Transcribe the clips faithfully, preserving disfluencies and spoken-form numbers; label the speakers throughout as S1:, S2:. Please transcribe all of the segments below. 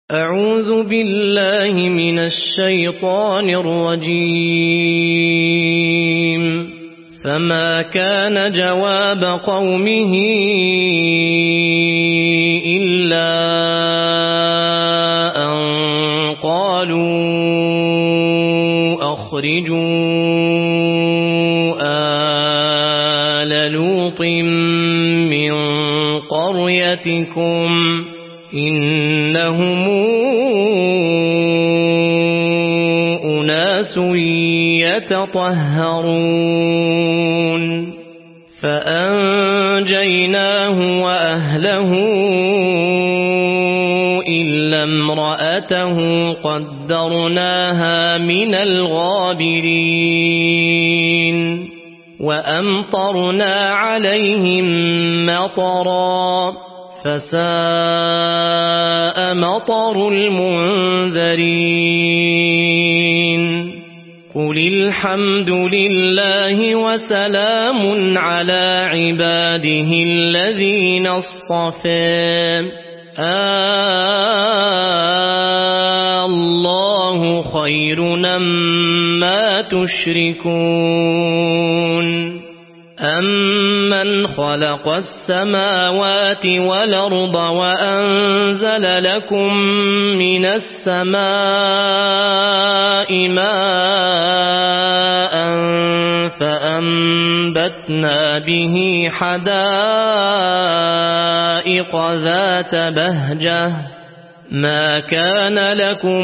S1: أعوذ بالله من الشيطان الرجيم. فما كان جواب قومه إلا أن قالوا أخرجوا آل لوط من قريتكم إنهم أناس يتطهرون فأنجيناه وأهله إلا امرأته قدرناها من الغابرين وأمطرنا عليهم مطرا فساء مطر المنذرين قل الحمد لله وسلام على عباده الذين اصطفى الله خير أما تشركون أمن خلق السماوات والأرض وأنزل لكم من السماء ماء فأنبتنا به حدائق ذات بهجة ما كان لكم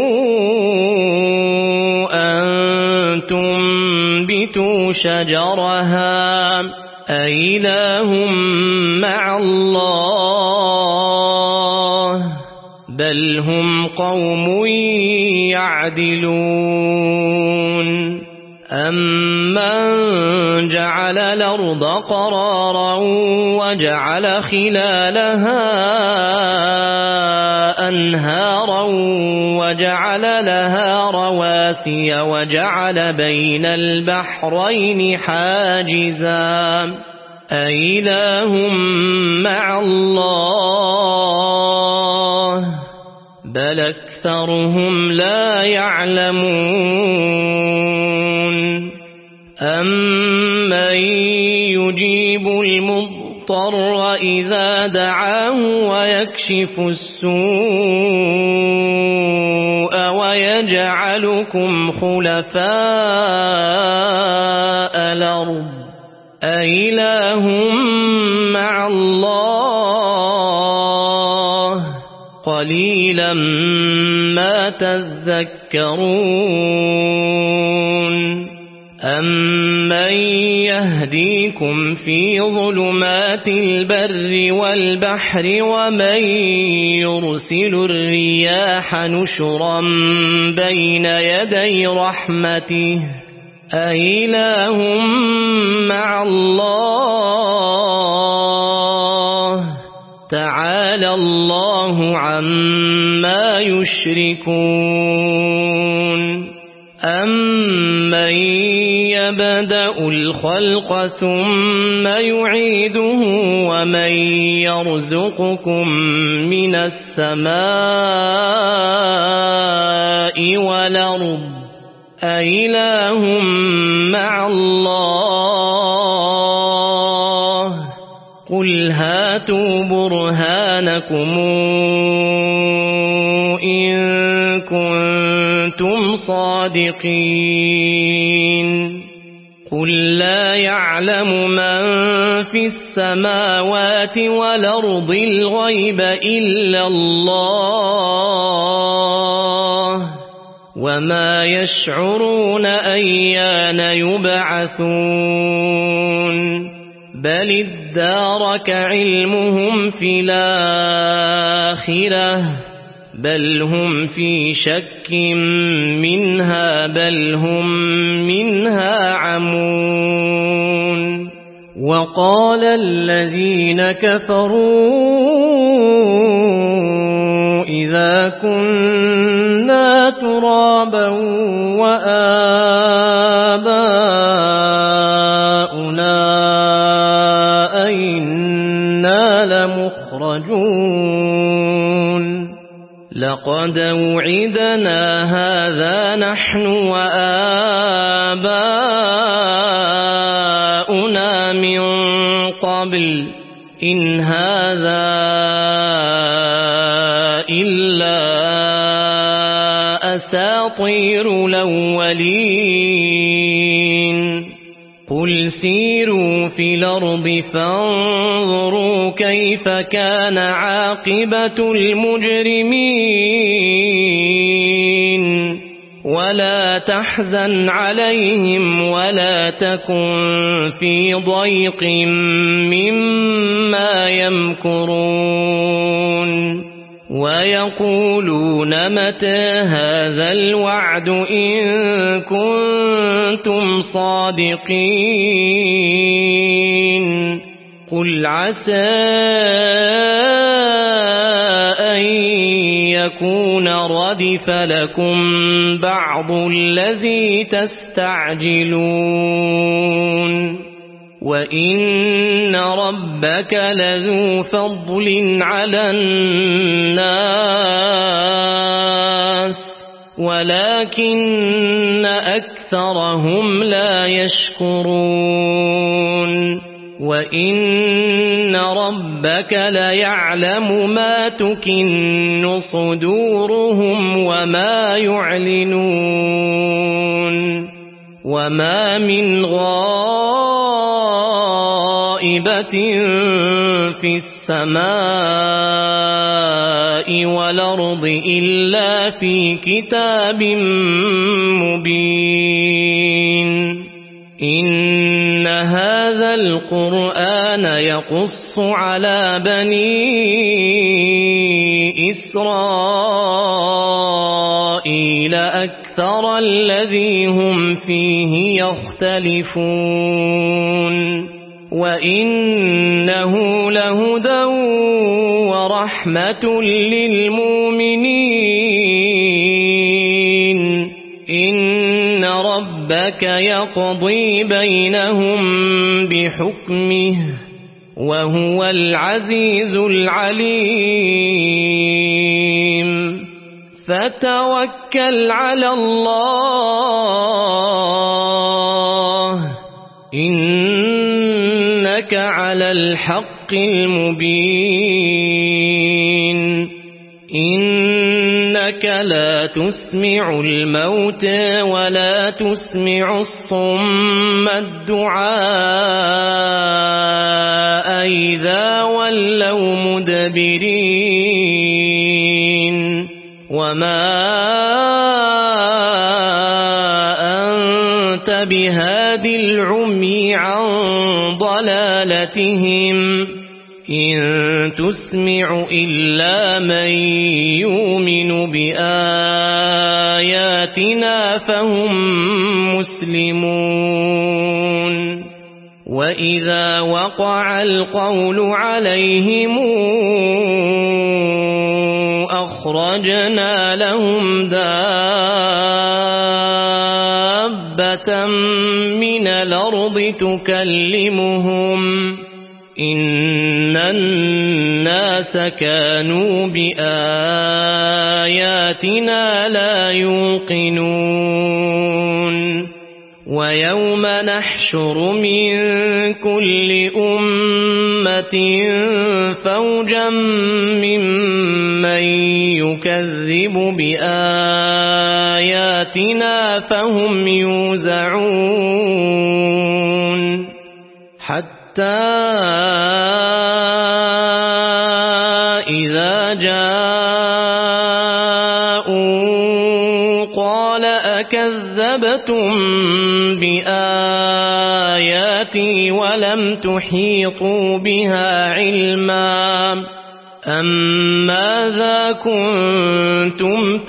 S1: أن تنبتوا شجرها أإله مع الله بل هم قوم يعدلون أمن جعل الأرض قرارا وجعل خلالها أنهارا وجعل لها رواسي وجعل بين البحرين حاجزا أإله مع الله بل أكثرهم لا يعلمون أمن يجيب المضطر إذا دعاه ويكشف السوء ويجعلكم خلفاء الأرض أإله مع الله قليلا ما تذكرون أمن يهديكم في ظلمات البر والبحر ومن يرسل الرياح نشرا بين يدي رحمته أإله مع الله تعالى الله عما يشركون أمن يبدأ الخلق ثم يعيده ومن يرزقكم من السماء والأرض أإله مع الله قل هاتوا برهانكم إن كنتم صادقين قل لا يعلم من في السماوات والأرض الغيب إلا الله وما يشعرون أيان يبعثون بل ادارك علمهم في الآخرة بل هم في شك منها بل هم منها عمون وقال الذين كفروا إذا كنا ترابا وآباؤنا أئنا لمخرجون لقد وعدنا هذا نحن وآباؤنا من قبل إن هذا إلا أساطير الأولين قل سيروا في الأرض فانظروا كيف كان عاقبة المجرمين ولا تحزن عليهم ولا تكن في ضيق مما يمكرون ويقولون متى هذا الوعد إن كنتم صادقين قل عسى أن يكون ردف لكم بعض الذي تستعجلون وإن ربك لذو فضل على الناس ولكن أكثرهم لا يشكرون وإن ربك ليعلم ما تكن صدورهم وما يعلنون وما من غائبة في السماء والأرض إلا في كتاب مبين إن هذا القرآن يقص على بني إسرائيل أكثر الذي هم فيه يختلفون وإنه لهدى ورحمة للمؤمنين إن ربك يقضي بينهم بحكمه وهو العزيز العليم فتوكل على الله إنك على الحق المبين إنك لا تسمع الموتى ولا تسمع الصم الدعاء إذا ولوا مدبرين وما أنت بهاد العمي عن ضلالتهم إن تسمع إلا من يؤمن بآياتنا فهم مسلمون وإذا وقع القول عليهم أخرجنا لهم دابة من الأرض تكلمهم إن الناس كانوا بآياتنا لا يوقنون ويوم نحشر من كل أمة فوجا ممن يكذب بآياتنا فهم يوزعون حتى إذا جاءوا قال أكذبتم بآياتي ولم تحيطوا بها علما أم ماذا كنتم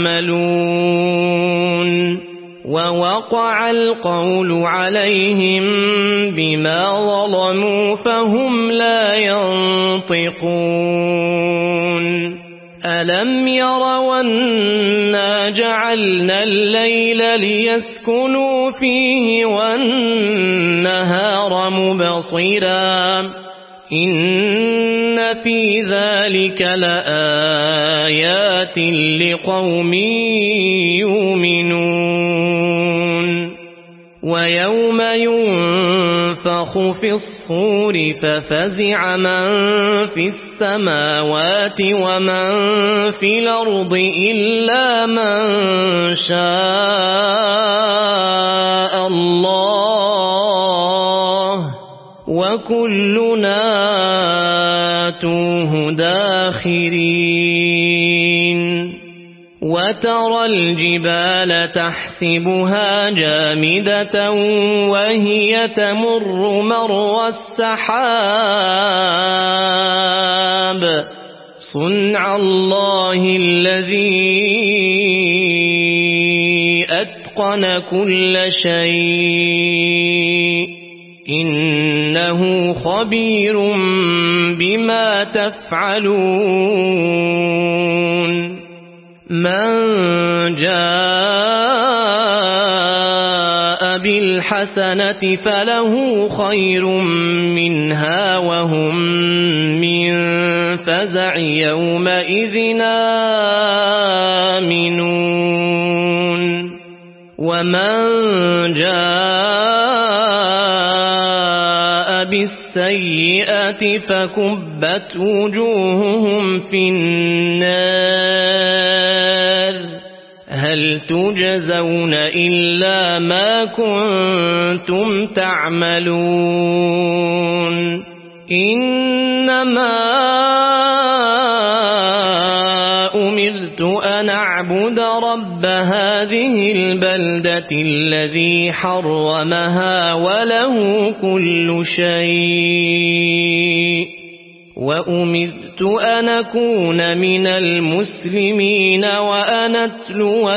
S1: تعملون ووقع القول عليهم بما ظلموا فهم لا ينطقون ألم يروا أنا جعلنا الليل ليسكنوا فيه والنهار مبصرا إن في ذلك لآيات آيَاتٍ لِقَوْمٍ يُؤْمِنُونَ وَيَوْمَ يُنفَخُ فِي الصُّورِ فَفَزِعَ مَن فِي السَّمَاوَاتِ وَمَن فِي الْأَرْضِ إِلَّا مَن شَاءَ اللَّهُ وَكُلُّنَا آتُوهُ دَاخِرِينَ وَتَرَى الْجِبَالَ تَحْسَبُهَا جَامِدَةً وَهِيَ تَمُرُّ مَرَّ السَّحَابِ صُنْعَ اللَّهِ الَّذِي أَتْقَنَ كُلَّ شَيْءٍ إِنَّهُ خَبِيرٌ بِمَا تَفْعَلُونَ مَنْ جَاءَ بِالْحَسَنَةِ فَلَهُ خَيْرٌ مِنْهَا وَهُمْ مِنْ فَزَعٍ يَوْمَئِذٍ آمِنُونَ وَمَنْ جَاءَ بِالسَّيِّئَةِ فَكُبَّتْ وُجُوهُهُمْ فِي النَّارِ هَلْ تُجْزَوْنَ إِلَّا مَا كُنتُمْ تَعْمَلُونَ إِنَّمَا أُمِرْتُ أَنْ أَعْبُدَ رَبَّ هَذِهِ الْبَلْدَةِ الَّذِي حَرَّمَهَا وَلَهُ كُلُّ شَيْءٍ وَأُمِرْتُ أَنْ أَكُونَ مِنَ الْمُسْلِمِينَ وَأَنْ أَتْلُوَ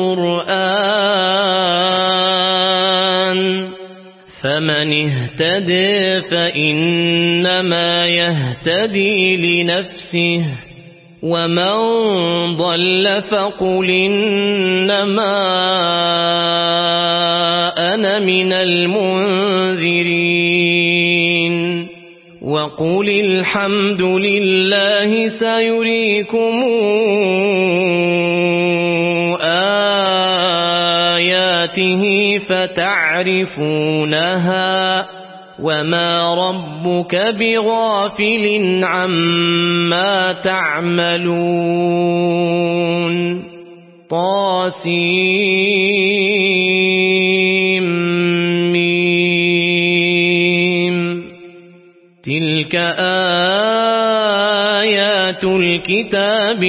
S1: الْقُرْآنَ فَمَنِ اهْتَدَىٰ فَإِنَّمَا يَهْتَدِي لِنَفْسِهِ وَمَنْ ضَلَّ فَقُلْ إِنَّمَا أَنَا مِنَ الْمُنذِرِينَ وَقُلِ الْحَمْدُ لِلَّهِ سَيُرِيكُمْ آيَاتِهِ فَتَعْرِفُونَهَا وَمَا رَبُّكَ بِغَافِلٍ عَمَّا تَعْمَلُونَ طاسيم تِلْكَ آيَاتُ الْكِتَابِ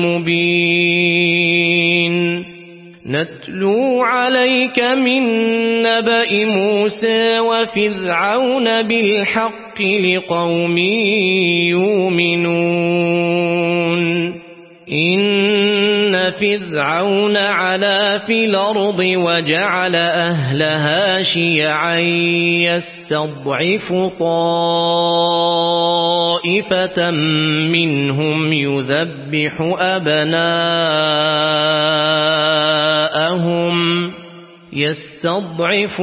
S1: الْمُبِينِ نَتْلُو عَلَيْكَ مِن نَّبَإِ مُوسَىٰ وَفِرْعَوْنَ بِالْحَقِّ لِقَوْمٍ يُؤْمِنُونَ إِنَّ فِرْعَوْنَ عَلَا فِي الْأَرْضِ وَجَعَلَ أَهْلَهَا شِيَعًا يَسْتَضْعِفُ طَائِفَةً مِّنْهُمْ يُذَبِّحُ أَبْنَاءَهُمْ يستضعف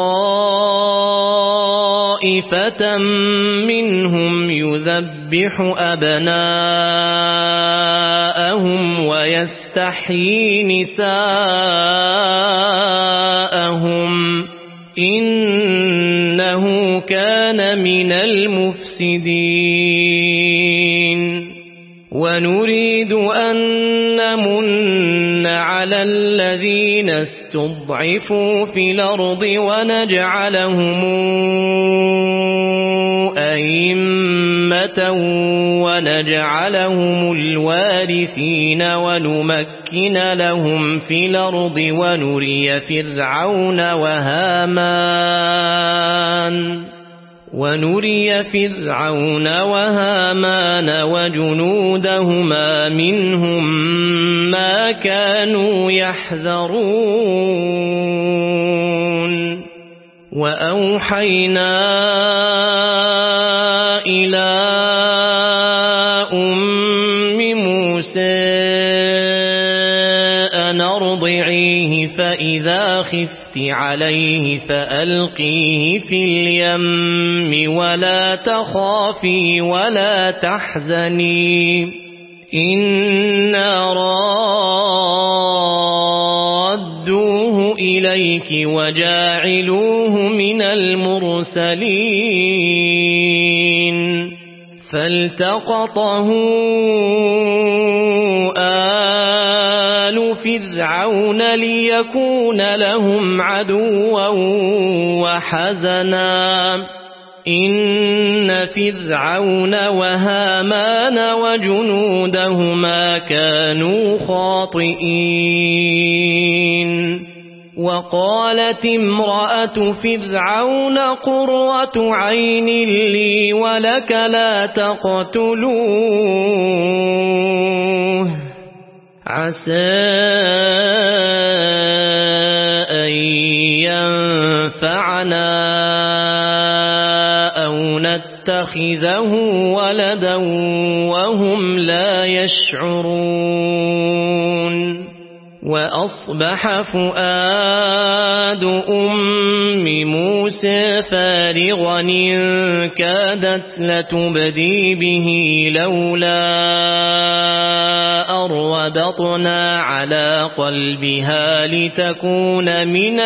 S1: طائفة منهم يذبح أبناءهم ويستحيي نساءهم إنه كان من المفسدين ونريد أن نمن على الذين استضعفوا في الأرض ونجعلهم أئمة ونجعلهم الوارثين ونمكن لهم في الأرض ونري فرعون وهامان ونري فرعون وهامان وجنودهما منهم ما كانوا يحذرون وأوحينا إلى أم موسى أن أرضعيه فإذا خفت عليه فألقيه في اليم ولا تخافي ولا تحزني إنا إليك وجاعلوه من المرسلين فالتقطه آل فرعون ليكون لهم عدوا وحزنا إن فرعون وهامان وجنودهما كانوا خاطئين وقالت امرأة فرعون قرة عين لي ولك لا تقتلوه عسى أن ينفعنا أو نتخذه ولدا وهم لا يشعرون وأصبح فؤاد أم موسى فارغا إن كادت لتبدي به لولا أربطنا على قلبها لتكون من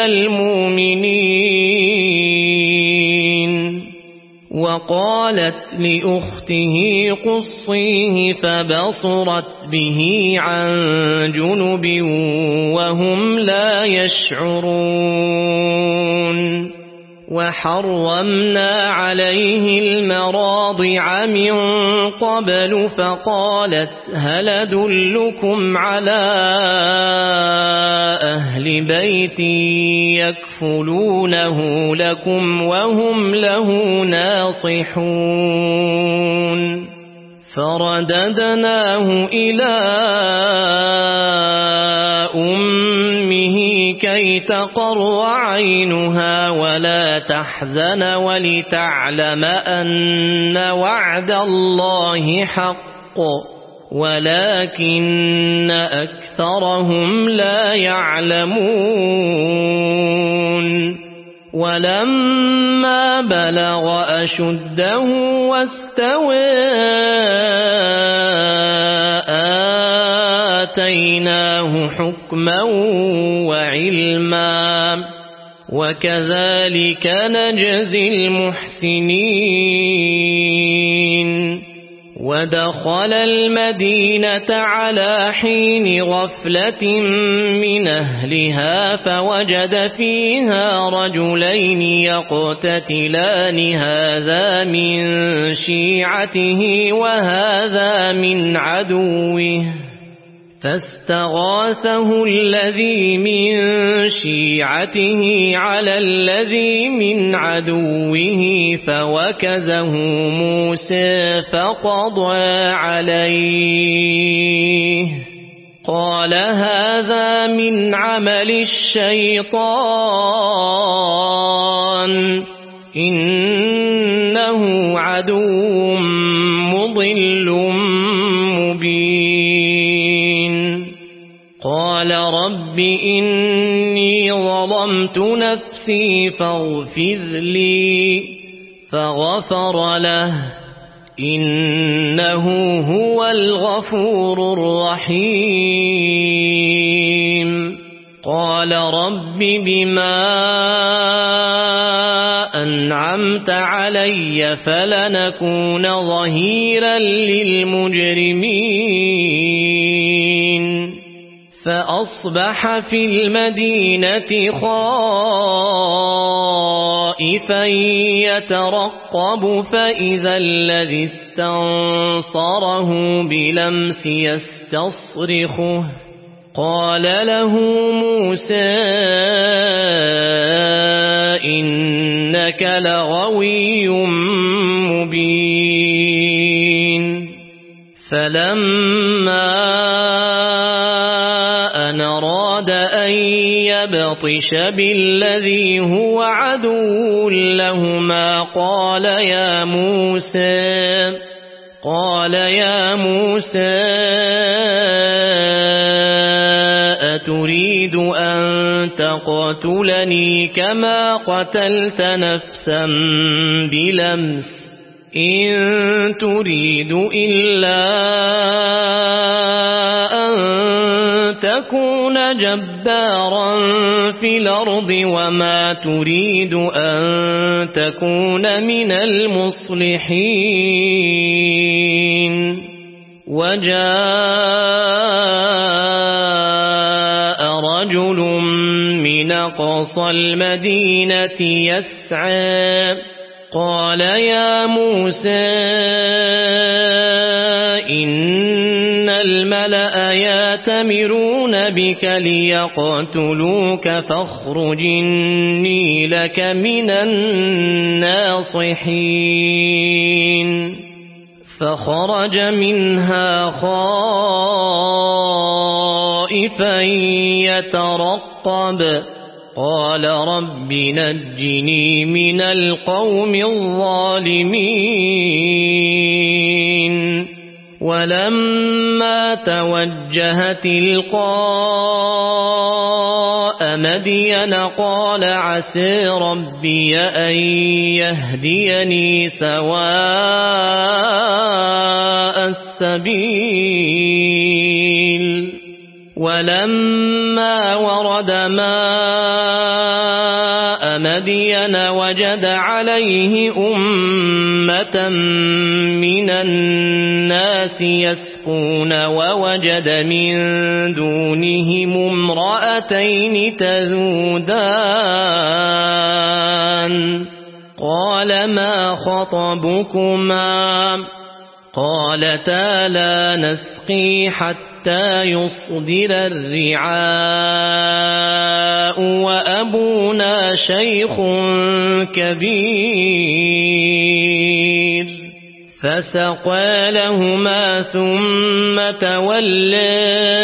S1: المؤمنين وقالت لأخته قصيه فبصرت به عن جنب وهم لا يشعرون وحرمنا عليه المراضع من قبل فقالت هل أدلكم على أهل بيت يكفلونه لكم وهم له ناصحون فرددناه إلى أمه كي تقر عينها ولا تحزن ولتعلم أن وعد الله حق ولكن أكثرهم لا يعلمون ولما بلغ أشده واستوى آتيناه حكما وعلما وكذلك نجزي المحسنين ودخل المدينة على حين غفلة من أهلها فوجد فيها رجلين يقتتلان هذا من شيعته وهذا من عدوه فاستغاثه الذي من شيعته على الذي من عدوه فوكزه موسى فقضى عليه قال هذا من عمل الشيطان إنه عدو مضل مبين قال رب إني ظلمت نفسي فاغفر لي فغفر له إنه هو الغفور الرحيم قال رب بما أنعمت علي فلنكون ظهيرا للمجرمين فأصبح في المدينة خائفا يترقب فإذا الذي استنصره بلمس يستصرخه قال له موسى إنك لغوي مبين فلما أن أراد أن يبطش بالذي هو عدو لهما قال يا موسى قال يا موسى أتريد أن تقتلني كما قتلت نفسا بلمس إن تريد إلا أن تكون جبارا في الأرض وما تريد أن تكون من المصلحين وجاء رجل من أقصى المدينة يسعى قال يا موسى إن الملأ يأتمرون بك ليقتلوك فاخرج إني لك من الناصحين فخرج منها خائفا يترقب قال رب نجني من القوم الظالمين ولما توجه تلقاء مدين قال عسى ربي أن يهديني سواء السبيل ولما ورد ماء مدين وجد عليه أمة من الناس يسقون ووجد من دونهم امرأتين تذودان قال ما خطبكما قالتا لا نسقي حتى يصدر الرعاء وأبونا شيخ كبير فسقى لهما ثم تولى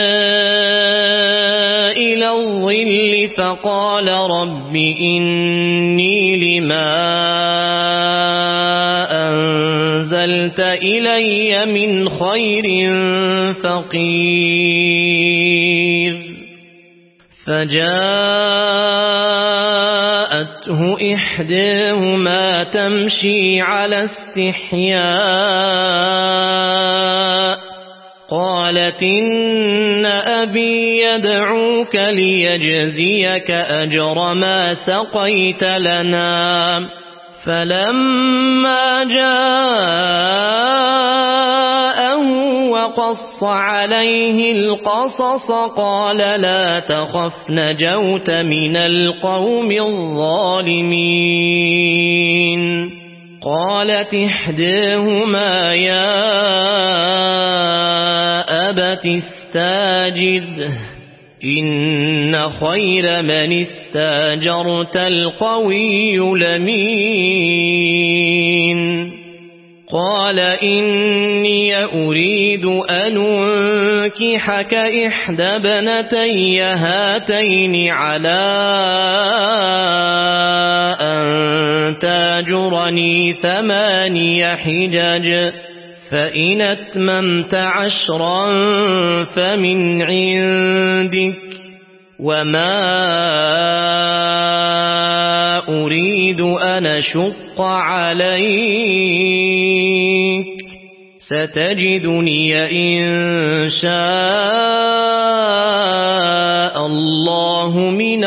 S1: إلى الظل فقال رب إني لما أنزلت إلي من خير فقير فجاءته إحداهما تمشي على استحياء قالت إن أبي يدعوك ليجزيك أجر ما سقيت لنا فلما جاءه وقص عليه القصص قال لا تخف نجوت من القوم الظالمين قالت إحداهما يا أبت استاجره إن خير من استاجرت القوي الأمين قال إني أريد أن أنكحك إحدى ابنتي هاتين على أن تاجرني ثماني حجج فإن أتممت عشرا فمن عندك وما أريد أن أشق عليك ستجدني إن شاء الله من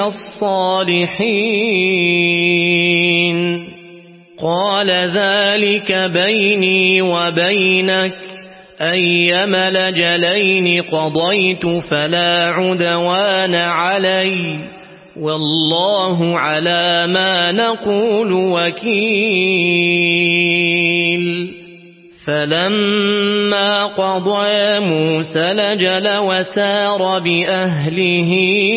S1: الصالحين قال ذلك بيني وبينك أيما الأجلين قضيت فلا عدوان علي والله على ما نقول وكيل فلما قضى موسى الأجل وسار بأهله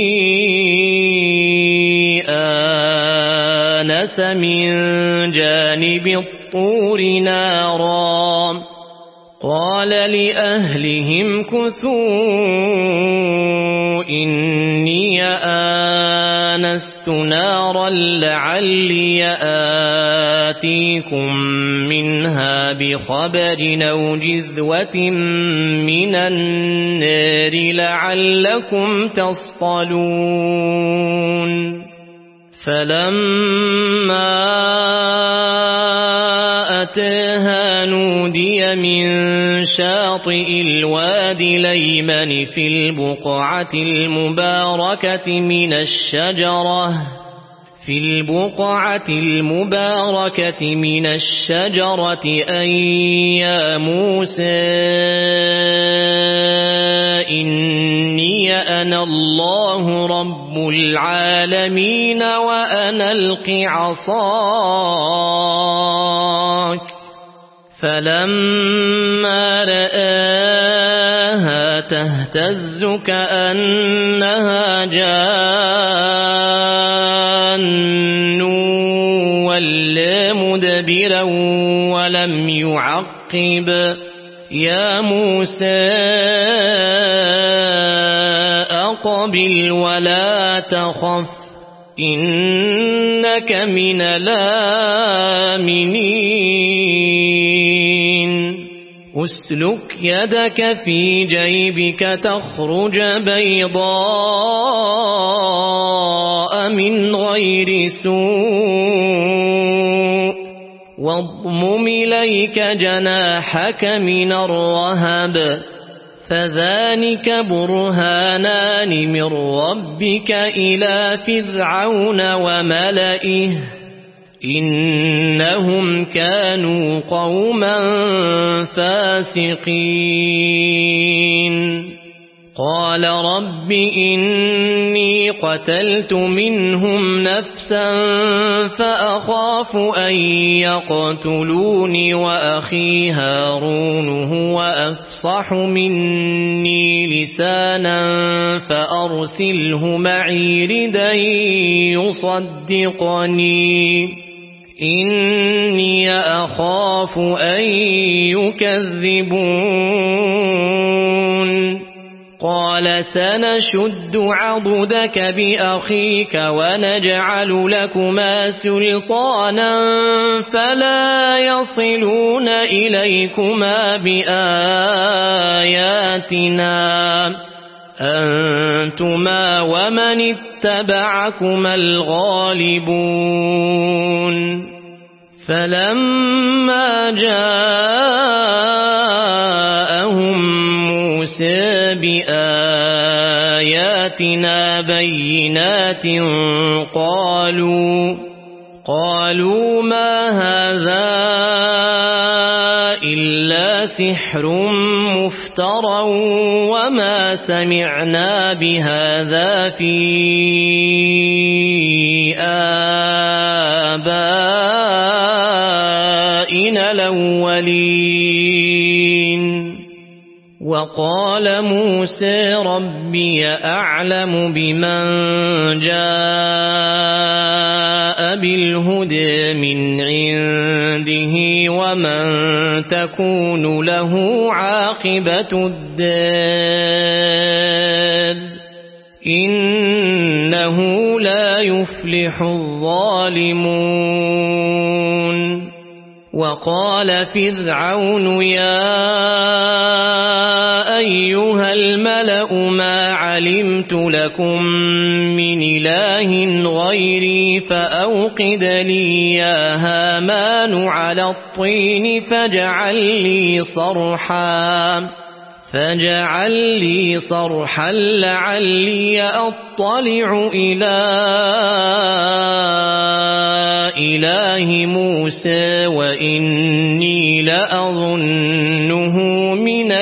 S1: آنس من جانب الطور نارا قال لأهلهم كثوا إني آنست نارا لعلي آتيكم منها بخبر أو جذوة من النار لعلكم تصطلون فلما أتاها نودي من شاطئ الوادي الأيمن في البقعة المباركة من الشجرة في البقعة المباركة من الشجرة أن يا موسى إني أنا الله رب العالمين وأن ألق عصاك فلما رآها تهتز كأنها جان ولا مدبرا ولم يعقب يا موسى أقبل ولا تخف إنك من الآمنين أسلك يدك في جيبك تخرج بيضاء من غير سوء واضمم إليك جناحك من الرهب فذلك برهانان من ربك إلى فرعون وملئه إنهم كانوا قوما فاسقين قال رب إني قتلت منهم نفسا فأخاف أن يقتلوني وأخي هارون هو أفصح مني لسانا فأرسله معي ردا يصدقني إني أخاف أن يكذبون قال سنشد عضدك بأخيك ونجعل لكما سلطانا فلا يصلون إليكما بآياتنا أنتما ومن اتبعكما الغالبون فلما جاءهم موسى بآياتنا بينات قالوا قالوا ما هذا إلا سحر مفترى وما سمعنا بهذا في آبائنا الأولين وقال موسى ربي أعلم بمن جاء بالهدى من عنده ومن تكون له عاقبة الدار إنه لا يفلح الظالمون وقال فرعون يا أيها الملأ ما علمت لكم من إله غيري فأوقد لي يا هامان على الطين فاجعل لي صرحا فاجعل لي صرحا لعلي أطلع إلى إله موسى وإني لأظنه من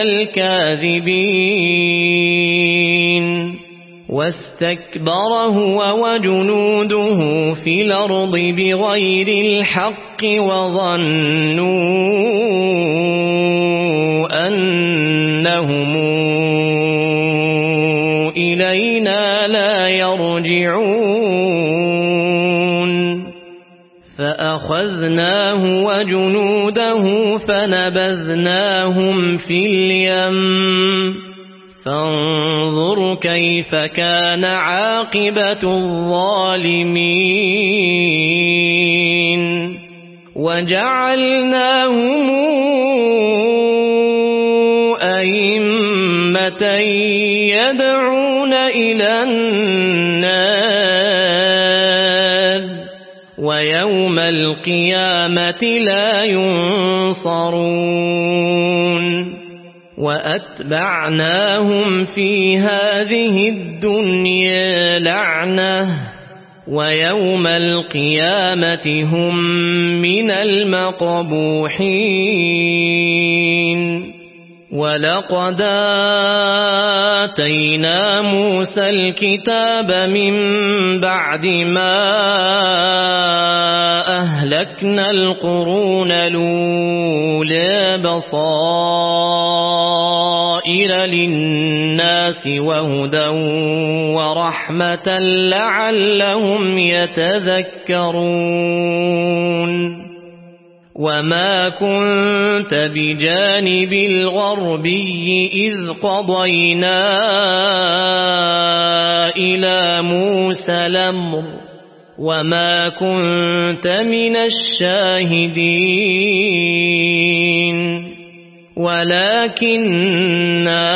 S1: الكاذبين واستكبر هو وجنوده في الأرض بغير الحق وظنوا أنهم إلينا لا يرجعون فأخذناه وجنوده فنبذناهم في اليم فانظر كيف كان عاقبة الظالمين وجعلناهم أئمة يدعون إلى النار ويوم القيامة لا ينصرون وأتبعناهم في هذه الدنيا لعنة ويوم القيامة هم من المقبوحين ولقد آتينا موسى الكتاب من بعد ما أهلكنا القرون الأولى بصائر للناس وهدى ورحمة لعلهم يتذكرون وما كنت بجانب الغربي إذ قضينا إلى موسى الأمر وما كنت من الشاهدين ولكننا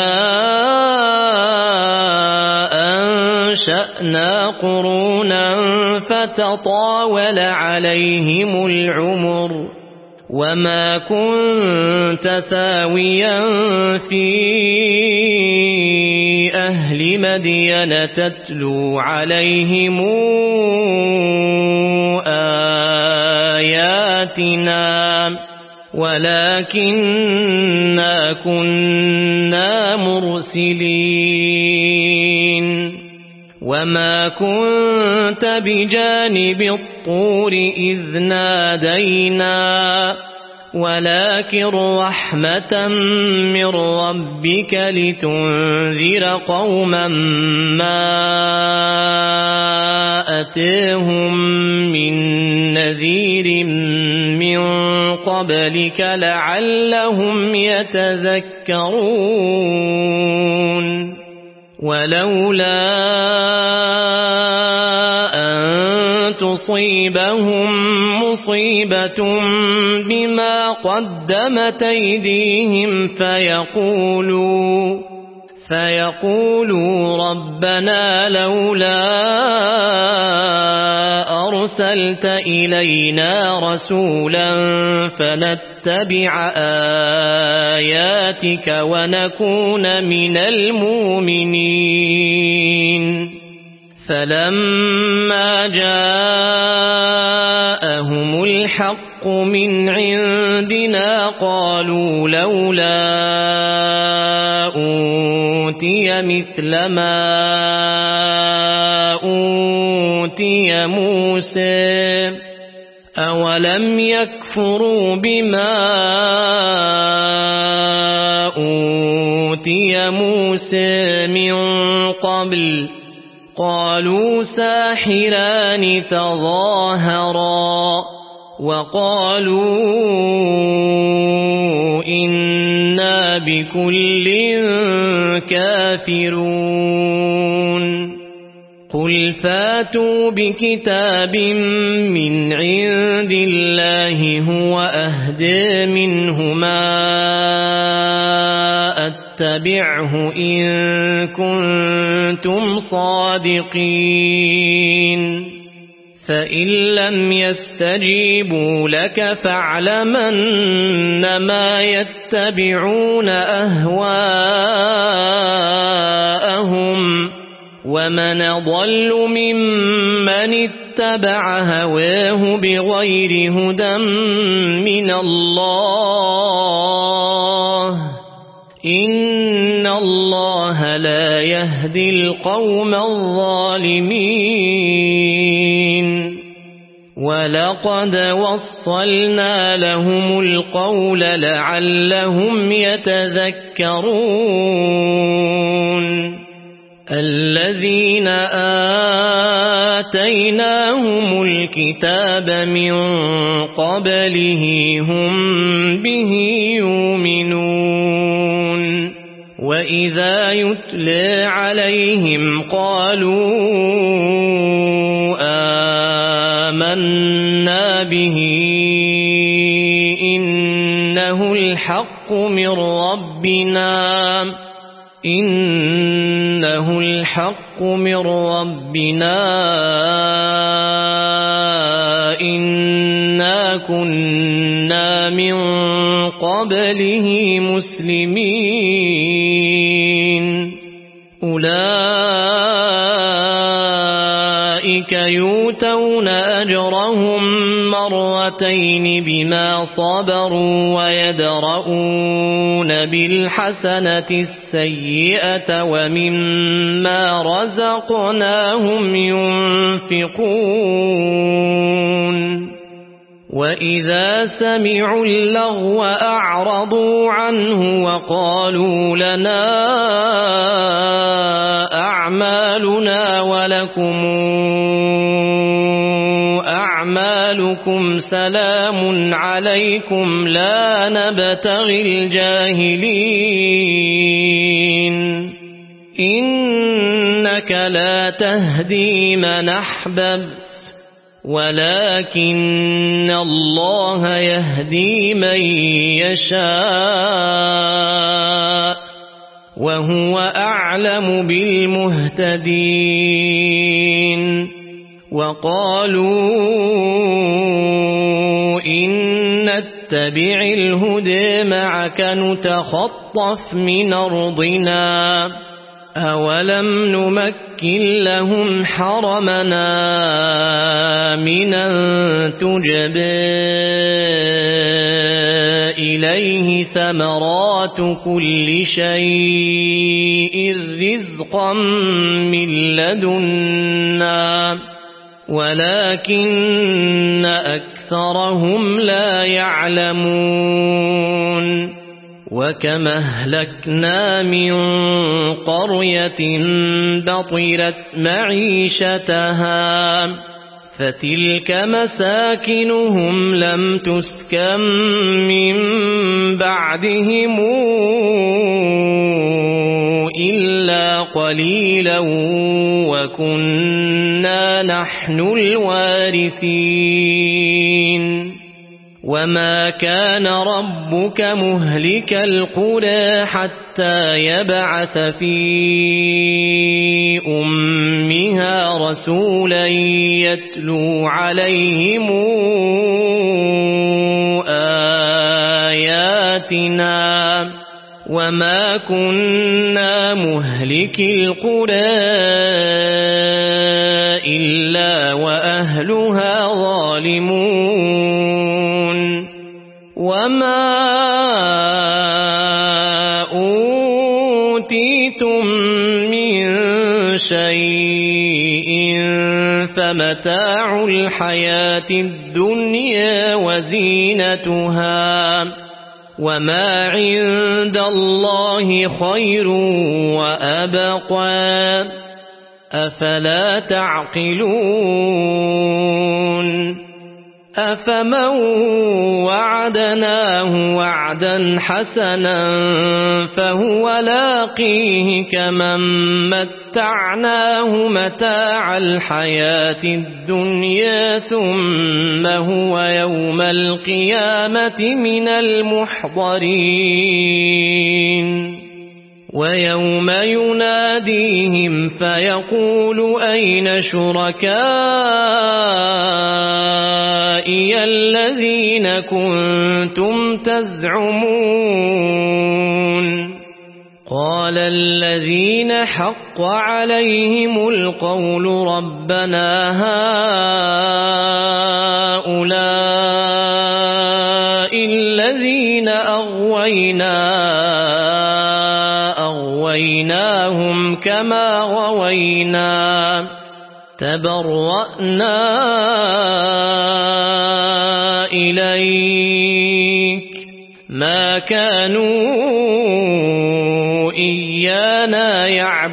S1: أنشأنا قرونا فتطاول عليهم العمر وما كنت ثاويا في أهل مدين تتلو عليهم آياتنا ولكننا كنا مرسلين وما كنت بجانب الطور إذ نادينا ولكن رحمة من ربك لتنذر قوما ما أتاهم من نذير من قبلك لعلهم يتذكرون ولولا أن تصيبهم مصيبة بما قدمت أيديهم فيقولوا فيقولوا ربنا لولا أرسلت إلينا رسولا فنتبع آياتك ونكون من المؤمنين فلما جاءهم الحق من عندنا قالوا لولا أوتي مثل ما أوتي موسى أولم يكفروا بما أوتي موسى من قبل قالوا ساحران تظاهرا وقالوا إنا بكل كافرون قل فاتوا بكتاب من عند الله هو أهدى منهما أتبعه إن كنتم صادقين فإن لم يستجيبوا لك فاعلمن ما يتبعون أهواءهم ومن ضل ممن اتبع هواه بغير هدى من الله إن الله لا يهدي القوم الظالمين ولقد وصلنا لهم القول لعلهم يتذكرون الذين آتيناهم الكتاب من قبله هم به يؤمنون وإذا يتلى عليهم قالوا آمنا به إنه الحق من ربنا إنه الحق من ربنا إنا كنا من قبله مسلمين أولئك يؤتون أجرهم مرتين بما صبروا ويدرؤون بالحسنة السيئة ومما رزقناهم ينفقون وإذا سمعوا اللغو أعرضوا عنه وقالوا لنا أعمالنا ولكم أعمالكم سلام عليكم لا نبتغي الجاهلين إنك لا تهدي من أحببت ولكن الله يهدي من يشاء وهو أعلم بالمهتدين وقالوا إن نتبع الهدى معك نتخطف من أرضنا أولم نمكن لهم حرمنا آمنا تجبى إليه ثمرات كل شيء رزقا من لدنا ولكن أكثرهم لا يعلمون وكم أهلكنا من قرية بطرت معيشتها فتلك مساكنهم لم تسكن من بعدهم إلا قليلا وكنا نحن الوارثين وما كان ربك مهلك القرى حتى يبعث في أمها رسولا يتلو عليهم آياتنا وما كنا مهلك القرى إلا وأهلها ظالمون وما أوتيتم من شيء فمتاع الحياة الدنيا وزينتها وما عند الله خير وأبقى أفلا تعقلون أفمن وعدناه وعدا حسنا فهو لاقيه كمن متعناه متاع الحياة الدنيا ثم هو يوم القيامة من المحضرين ويوم يناديهم فيقول أين شركائي الذين كنتم تزعمون قال الذين حق عليهم القول ربنا هؤلاء الذين أغوينا أغويناهم كما غوينا تبرأنا إليك ما كانوا إيانا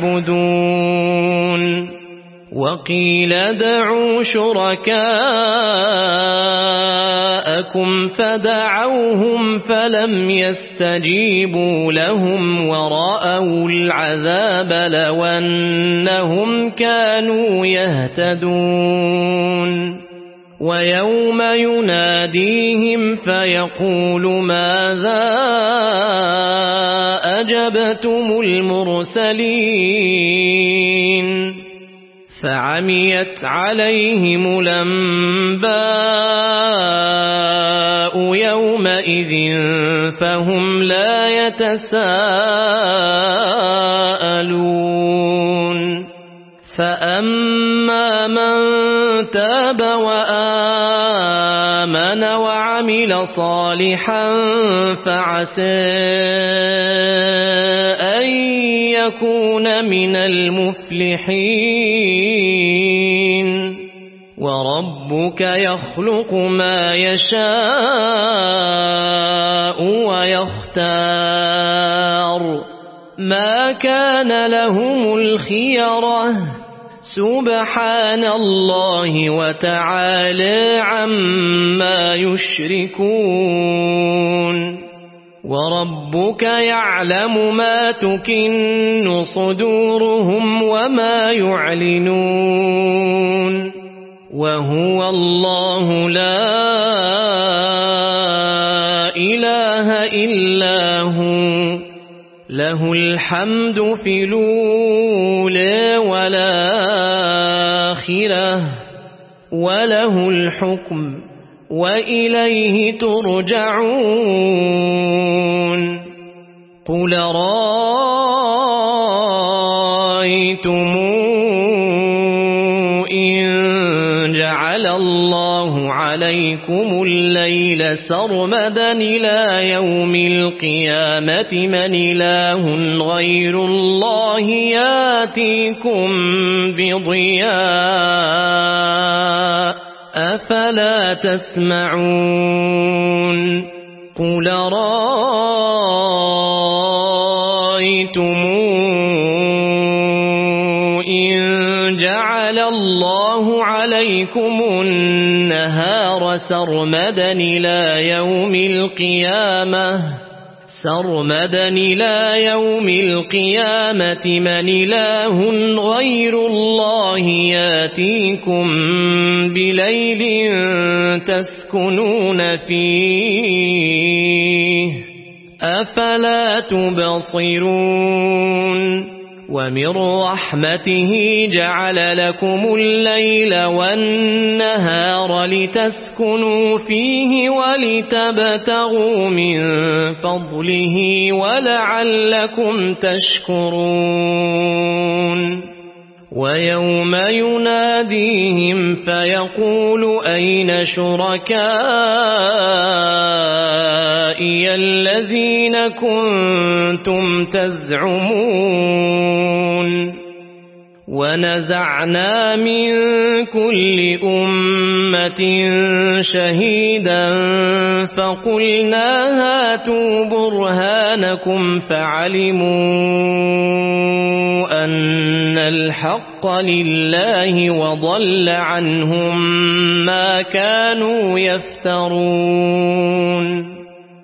S1: يعبدون وقيل ادعوا شركاءكم فدعوهم فلم يستجيبوا لهم ورأوا العذاب لو أنهم كانوا يهتدون ويوم يناديهم فيقول ماذا أجبتم المرسلين فعميت عليهم الأنباء يومئذ فهم لا يتساءلون فأما من تاب وآمن وعمل صالحا فعسى أن يكون من المفلحين وربك يخلق ما يشاء ويختار ما كان لهم الخيرة سبحان الله وتعالى عما يشركون وربك يعلم ما تكن صدورهم وما يعلنون وهو الله لا إله إلا هو له الحمد في الأولى والآخرة وله الحكم وإليه ترجعون قل رأيتم إن جعل الله عليكم الليل سرمدا إلى يوم القيامة من إله غير الله ياتيكم بضياء أفلا تسمعون قل رأيتم إن جعل الله عليكم النهار سرمدا إلى يوم القيامة سرمدا إلى يوم القيامة من إله غير الله ياتيكم بليل تسكنون فيه أفلا تبصرون ومن رحمته جعل لكم الليل والنهار لتسكنوا فيه ولتبتغوا من فضله ولعلكم تشكرون ويوم يناديهم فيقول أين شركائي الذين كنتم تزعمون ونزعنا من كل أمة شهيدا فقلنا هاتوا برهانكم فعلموا أن الحق لله وضل عنهم ما كانوا يفترون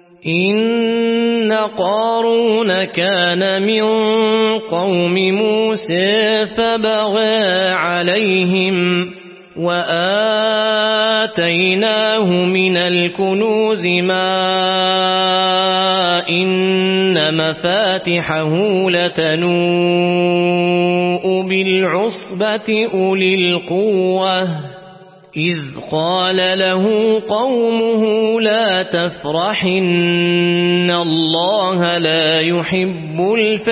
S1: إن قارون كان من قوم موسى فبغى عليهم وآتيناه من الكنوز ما إن مفاتحه لتنوء بالعصبة أولي القوة إذ قال له قومه لا تفرح إن الله لا يحب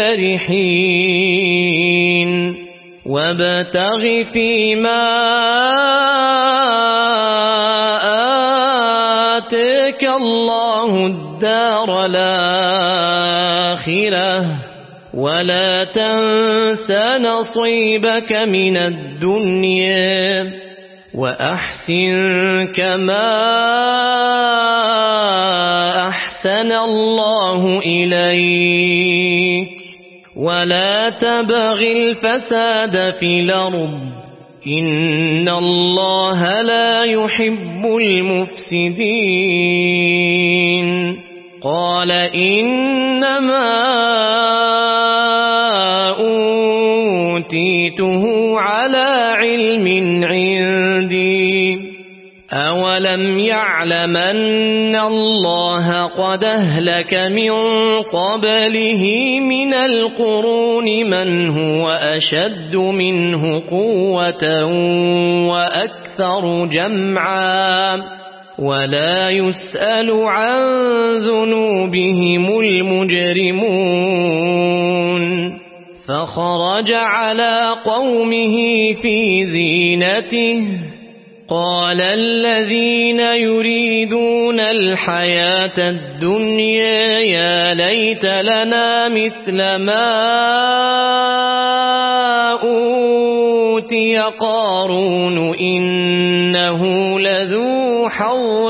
S1: الفرحين وابتغ فيما آتاك الله الدار الآخرة ولا تنس نصيبك من الدنيا وأحسن كما أحسن الله إليك ولا تبغ الفساد في الأرض إن الله لا يحب المفسدين قال إنما أوتيته على علم عندي أولم يعلم أن الله قد أهلك من قبله من القرون من هو أشد منه قوة وأكثر جمعا ولا يسأل عن ذنوبهم المجرمون فخرج على قومه في زينته قال الذين يريدون الحياة الدنيا يا ليت لنا مثل ما أوتي قارون إنه لذو حظ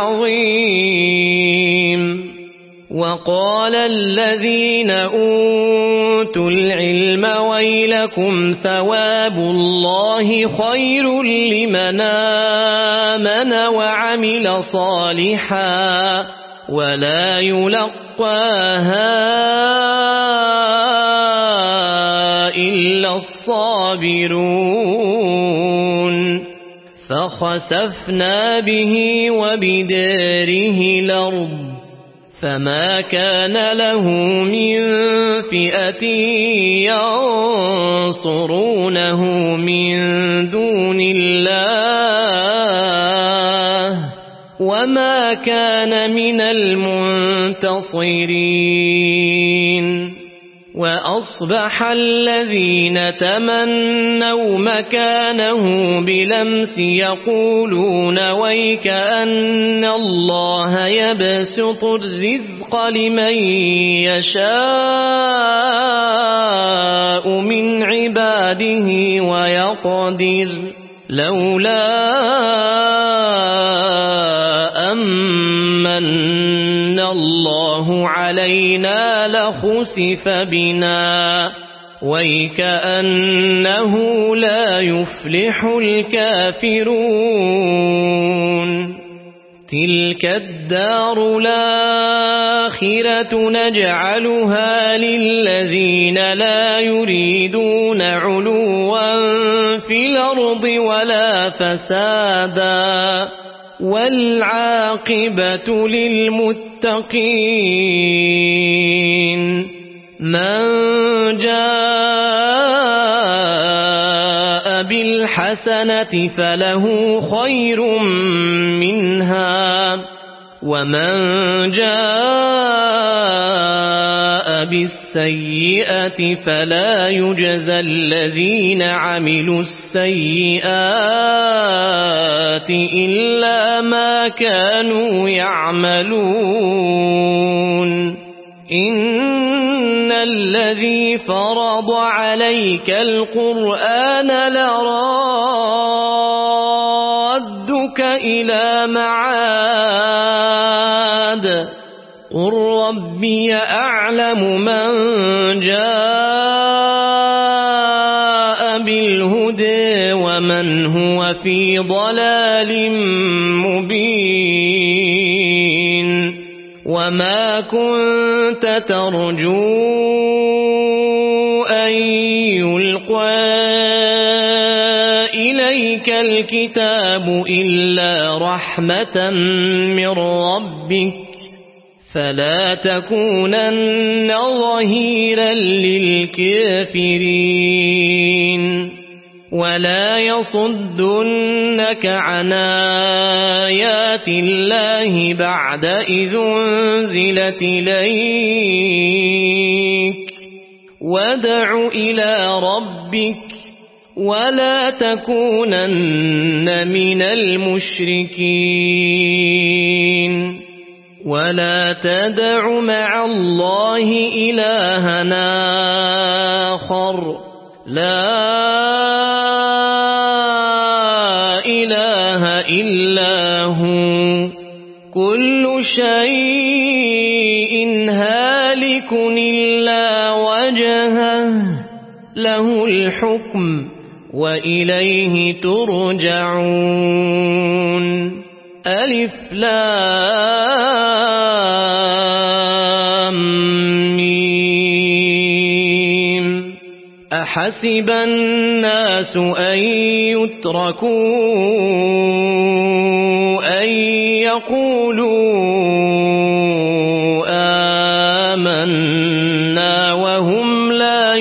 S1: عظيم وقال الذين أوتوا العلم ويلكم ثواب الله خير لمن آمن وعمل صالحا ولا يلقاها إلا الصابرون فخسفنا به وبداره الأرض فما كان له من فئة ينصرونه من دون الله وما كان من المنتصرين وأصبح الذين تمنوا مكانه بلمس يقولون ويك أن الله يبسط الرزق لمن يشاء من عباده ويقدر لولا أمن الله علينا لخسف بنا ويكأنه لا يفلح الكافرون تلك الدار الآخرة نجعلها للذين لا يريدون علوا في الأرض ولا فسادا والعاقبة للمتقين من جاء بالحسنة فله خير منها ومن جاء بالسيئة فلا يجزى الذين عملوا السيئات إلا ما كانوا يعملون إن الذي فرض عليك القرآن لرادك إلى معاد قل ربي أعلم من جاء بالهدى ومن هو في ضلال مبين وما كنت ترجو أن يلقى إليك الكتاب إلا رحمة من ربك فلا تكونن ظهيرا للكافرين ولا يصدنك عن آيات الله بعد إذ أنزلت إليك وادع إلى ربك ولا تكونن من المشركين ولا تدع مع الله إلهنا آخر لا إله إلا هو كل شيء هالك إلا وجهه له الحكم وإليه ترجعون ألف لام ميم أحسب الناس أن يتركوا أن يقولوا آمنا وهم لا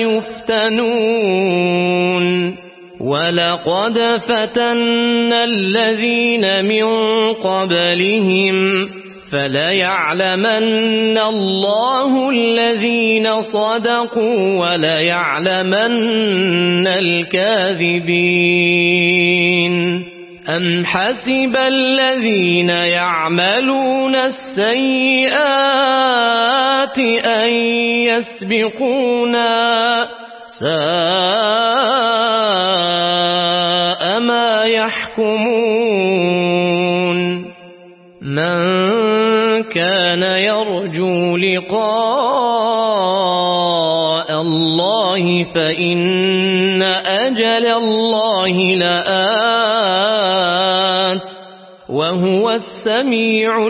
S1: يفتنون ولقد فتنا الذين من قبلهم فليعلمن الله الذين صدقوا وليعلمن الكاذبين أم حسب الذين يعملون السيئات أن يسبقونا ساء ما يحكمون من كان يرجو لقاء الله فإن أجل الله لآت وهو السميع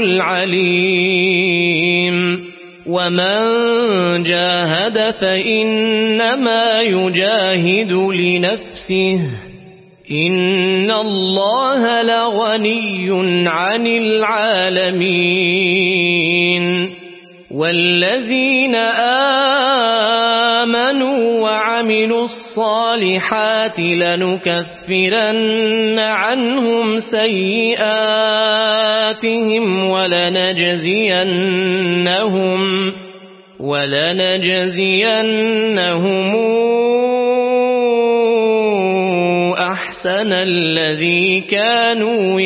S1: العليم ومن جاهد فإنما يجاهد لنفسه إن الله لغني عن العالمين والذين آمنوا وعملوا الصالحات لنكفرن عنهم سيئاتهم ولنجزينهم ولنجزينهم أحسن الذي كانوا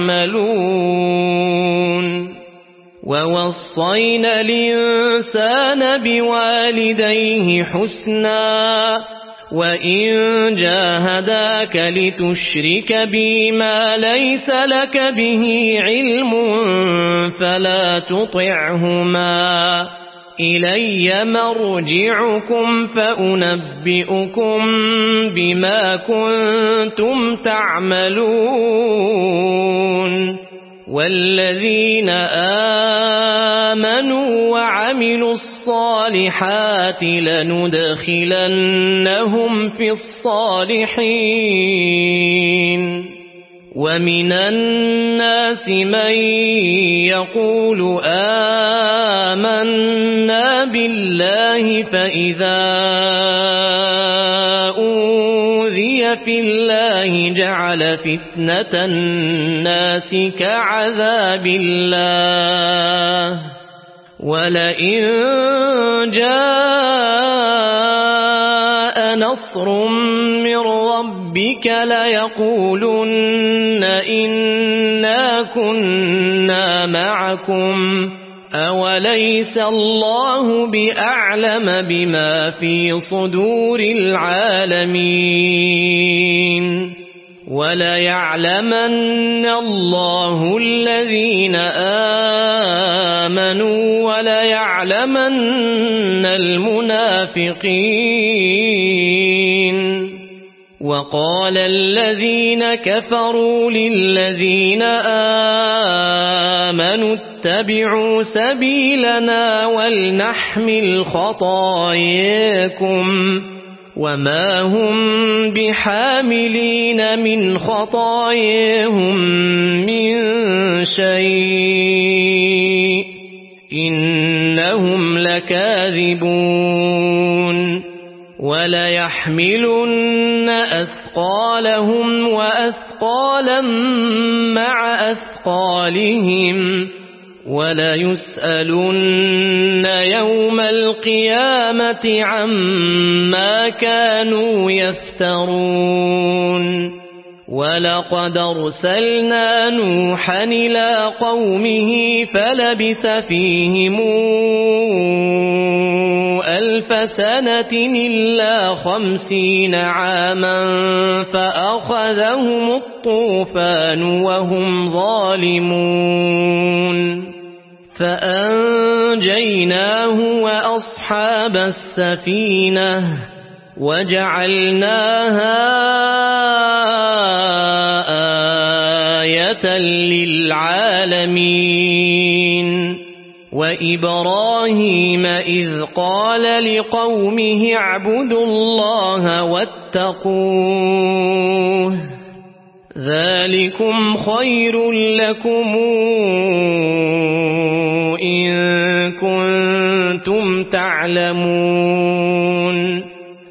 S1: يعملون ووصينا الإنسان بوالديه حسنا وإن جاهداك لتشرك بي ما ليس لك به علم فلا تطعهما إلي مرجعكم فأنبئكم بما كنتم تعملون والذين آمنوا وعملوا الصالحات لندخلنهم في الصالحين ومن الناس من يقول آمنا بالله فإذا أوذي في الله جعل فتنة الناس كعذاب الله ولئن جاء نصر من ربك ليقولن إنا كنا معكم أوليس الله بأعلم بما في صدور العالمين وليعلمن الله الذين آمنوا وليعلمن المنافقين وقال الذين كفروا للذين آمنوا اتبعوا سبيلنا ولنحمل خطاياكم وما هم بحاملين من خطاياهم من شيء إنهم لكاذبون وليحملن أثقالهم وأثقالا مع أثقالهم وليسألن يوم القيامة عما كانوا يفترون ولقد أرسلنا نوحا إلى قومه فلبث فيهم ألف سنة إلا خمسين عاما فأخذهم الطوفان وهم ظالمون فأنجيناه وأصحاب السفينة وجعلناها آية للعالمين وإبراهيم إذ قال لقومه اعبدوا الله واتقوه ذلكم خير لكم إن كنتم تعلمون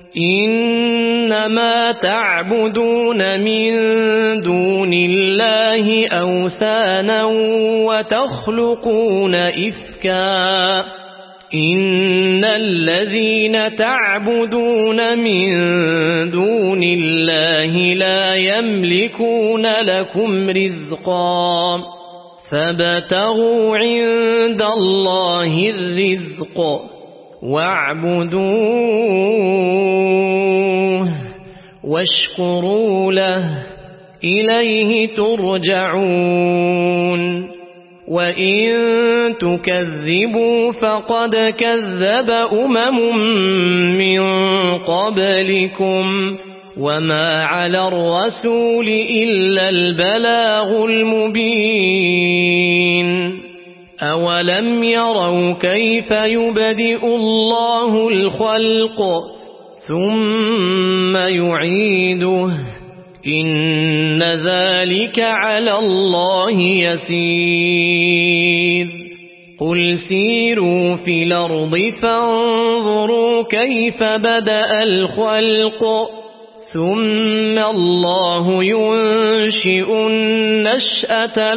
S1: إنما تعبدون من دون الله أوثانا وتخلقون إفكا إن الذين تعبدون من دون الله لا يملكون لكم رزقا فابتغوا عند الله الرزق واعبدوه واشكروا له إليه ترجعون وإن تكذبوا فقد كذب أمم من قبلكم وما على الرسول إلا البلاغ المبين أولم يروا كيف يبدئ الله الخلق ثم يعيده إن ذلك على الله يسير قل سيروا في الأرض فانظروا كيف بدأ الخلق ثم الله ينشئ النشأة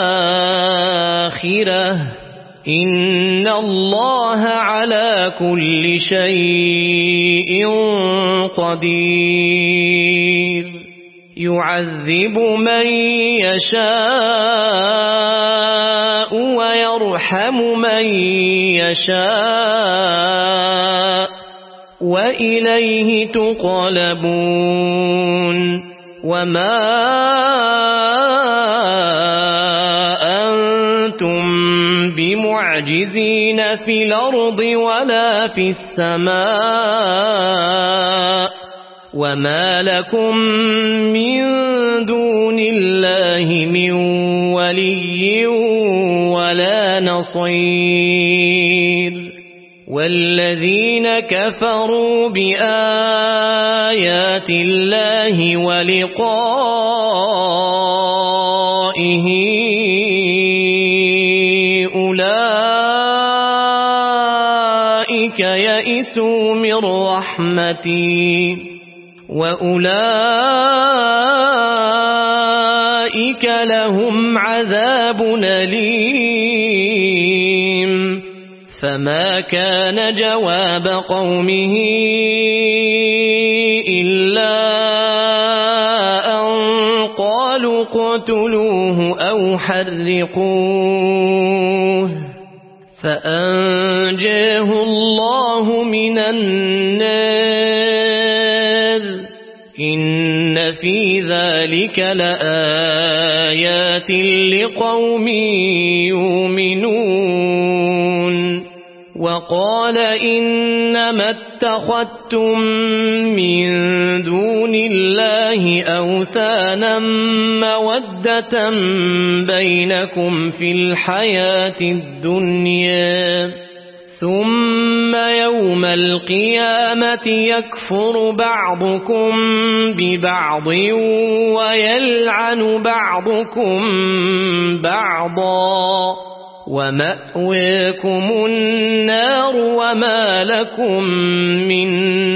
S1: الآخرة إن الله على كل شيء قدير يعذب من يشاء ويرحم من يشاء وإليه تقلبون وما أنتم بمعجزين في الأرض ولا في السماء وما لكم من دون الله من ولي ولا نصير والذين كفروا بآيات الله ولقائه أولئك يئسوا من رحمتي وأولئك لهم عذاب أليم فما كان جواب قومه إلا أن قالوا اقتلوه أو حرقوه فأنجاه الله من النار إن في ذلك لآيات لقوم يؤمنون وقال إنما اتخذتم من دون الله أوثانا مودة بينكم في الحياة الدنيا ثم يوم القيامة يكفر بعضكم ببعض ويلعن بعضكم بعضا ومأواكم النار وما لكم من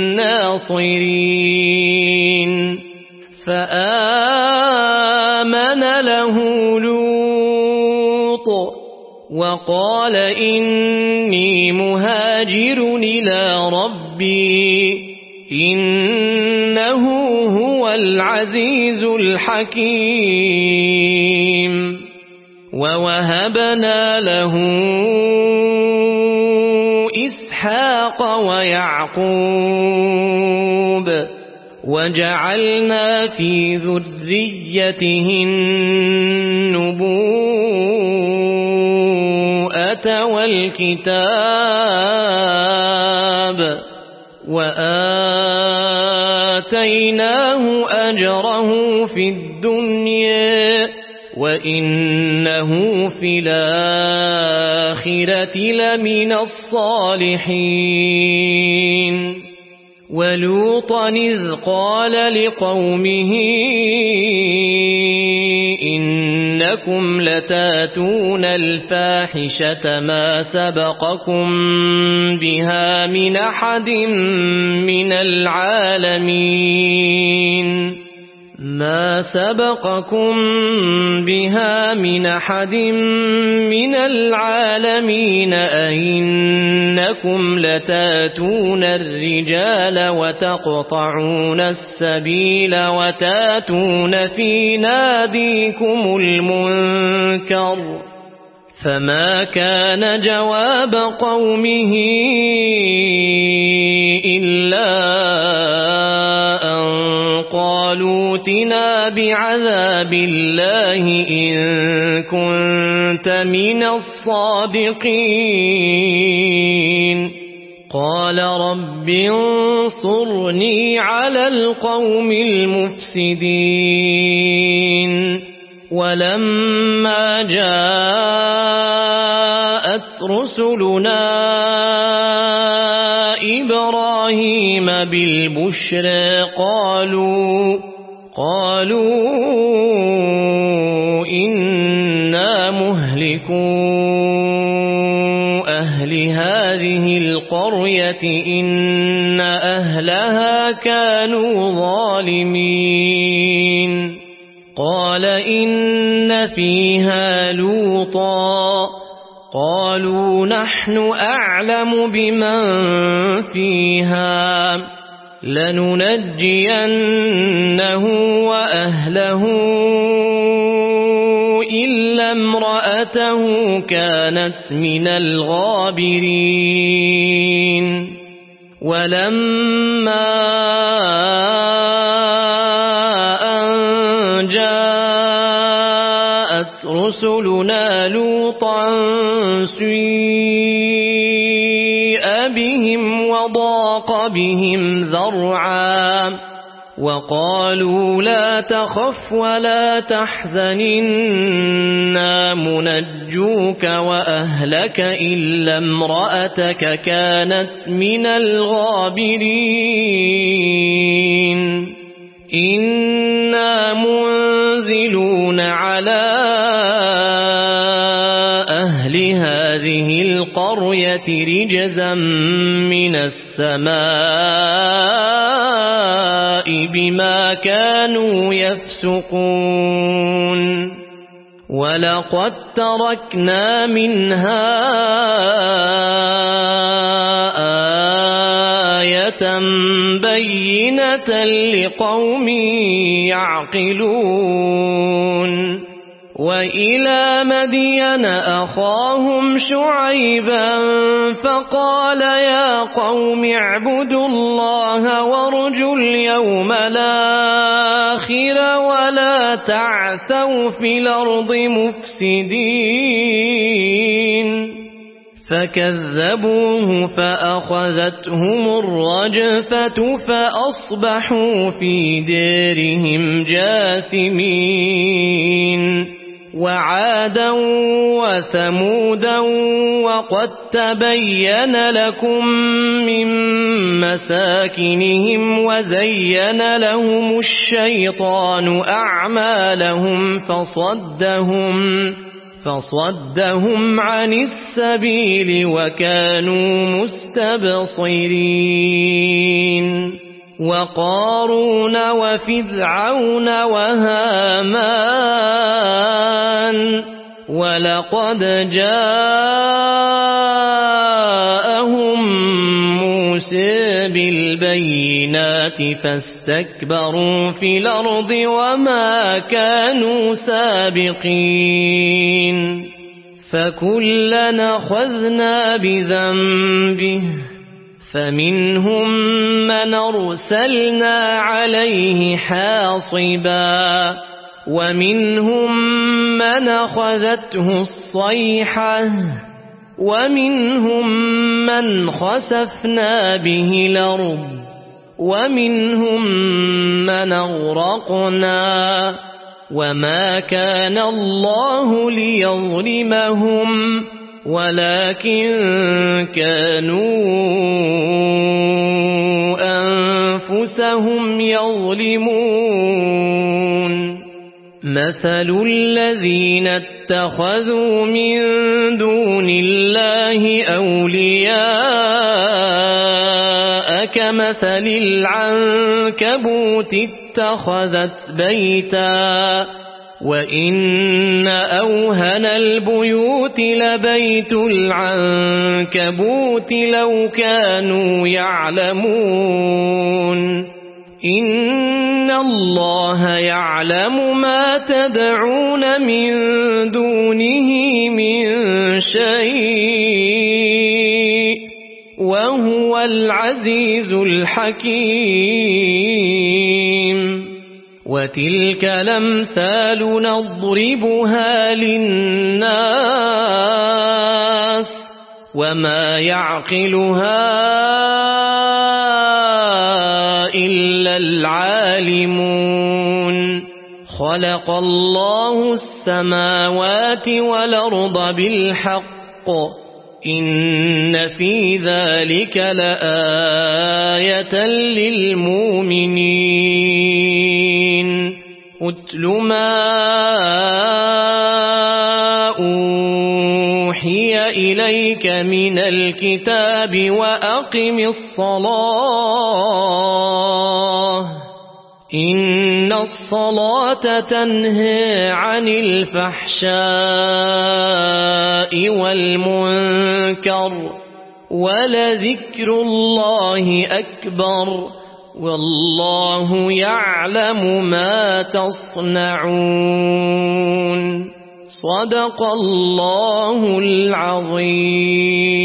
S1: ناصرين فآمن له لوط وقال إني مهاجر إلى ربي إنه هو العزيز الحكيم ووهبنا له إسحاق ويعقوب وجعلنا في ذريته النبوءة والكتاب وآتيناه أجره في الدنيا وإنه في الآخرة لمن الصالحين ولوطا إذ قال لقومه إنكم لتاتون الفاحشة ما سبقكم بها من أحد من العالمين ما سبقكم بها من أحد من العالمين أئنكم لتاتون الرجال وتقطعون السبيل وتاتون في ناديكم المنكر فما كان جواب قومه إلا أن قالوا ائتنا بعذاب الله إن كنت من الصادقين قال رب انصرني على القوم المفسدين ولما جاءت رسلنا إبراهيم بالبشرى قالوا قالوا إنا مهلكو أهل هذه القرية إن أهلها كانوا ظالمين قال إن فيها لوطا قالوا نحن أعلم بمن فيها لننجينه وأهله إلا امرأته كانت من الغابرين ولما أن جاءت رسلنا لوطا سيء بهم وضاق بهم ذرعا وقالوا لا تخف ولا تحزن إنا منجوك وأهلك إلا امرأتك كانت من الغابرين إنا منزلون على أهل هذه القرية رجزا من السماء بما كانوا يفسقون ولقد تركنا منها آية بينة لقوم يعقلون وإلى مدين أخاهم شعيبا فقال يا قوم اعبدوا الله وارجوا اليوم الآخر ولا تعثوا في الأرض مفسدين فكذبوه فأخذتهم الرجفة فأصبحوا في دارهم جاثمين وعادا وثمودا وقد تبين لكم من مساكنهم وزين لهم الشيطان أعمالهم فصدهم فصدهم عن السبيل وكانوا مستبصرين وقارون وفرعون وهامان ولقد جاءهم موسى بالبينات فاستكبروا في الأرض وما كانوا سابقين فكلنا أخذنا بذنبه فمنهم من أرسلنا عليه حاصبا ومنهم من أخذته الصيحة ومنهم من خسفنا به الأرض ومنهم من أغرقنا وما كان الله ليظلمهم ولكن كانوا أنفسهم يظلمون مثل الذين اتخذوا من دون الله أولياء كمثل العنكبوت اتخذت بيتا وإن أوهن البيوت لبيت العنكبوت لو كانوا يعلمون إن الله يعلم ما تدعون من دونه من شيء وهو العزيز الحكيم وتلك الأمثال نضربها للناس وما يعقلها إلا العالمون خلق الله السماوات والأرض بالحق إن في ذلك لآية للمؤمنين أتل ما أوحي إليك من الكتاب وأقم الصلاة إن الصلاة تنهى عن الفحشاء والمنكر ولذكر الله أكبر والله يعلم ما تصنعون صدق الله العظيم.